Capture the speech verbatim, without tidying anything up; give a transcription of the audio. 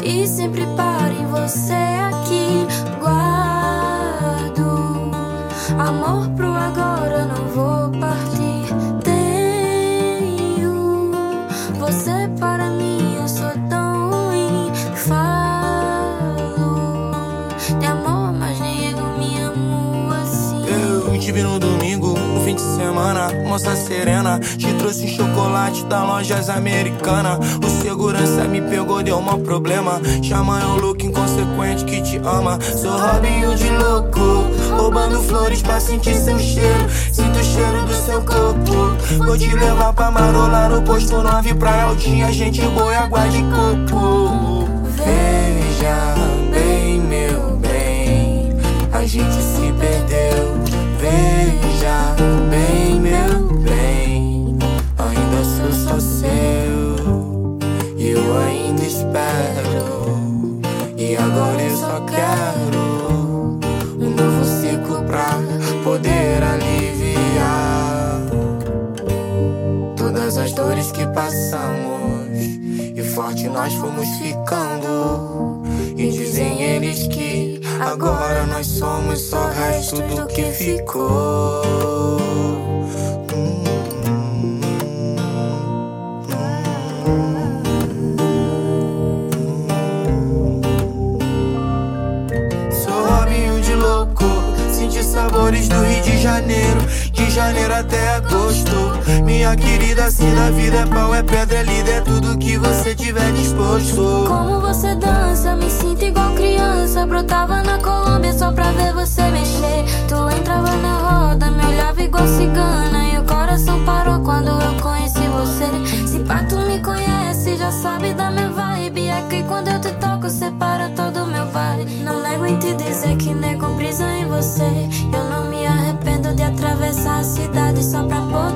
e sempre paro em você aqui. Guardo amor pro agora, não vou partir. Tenho você para mim, eu sou tão ruim. Falo de amor, mas nem eu me amo assim. Eu te vi no domingo, no fim de semana, moça serena, te trouxe um chocolate da lojas americana. O segurança me pegou, deu um problema. Chama eu louco, inconsequente que te ama. Sou Robinho de louco, roubando flores pra sentir seu cheiro. Sinto o cheiro do seu corpo. Vou te levar pra marolar no posto nove, pra Aldinha, gente boa e água de coco. Veja bem, meu bem, a gente se perdeu. Veja bem, meu bem, ainda sou só seu, e eu ainda espero. E agora eu só quero um novo ciclo pra poder aliviar todas as dores que passamos, e forte nós fomos ficando. E dizem eles que agora nós somos só o resto do que ficou. Hum, hum, hum. Sou Robinho de louco, senti sabores do Rio de Janeiro, de janeiro até agosto. Minha querida, assim da vida é pau, é pedra, é líder, é tudo que você tiver disposto. Como você dança, me sinto igual criança. Brotava na Colômbia só pra ver você mexer. Tu entrava na roda, me olhava igual cigana, e o coração parou quando eu conheci você. Se pá, tu me conhece, já sabe da minha vibe. É que quando eu te toco, separa todo o meu vibe. Não nego em te dizer que nego brisa em você. Eu não me arrependo de atravessar a cidade só pra pôr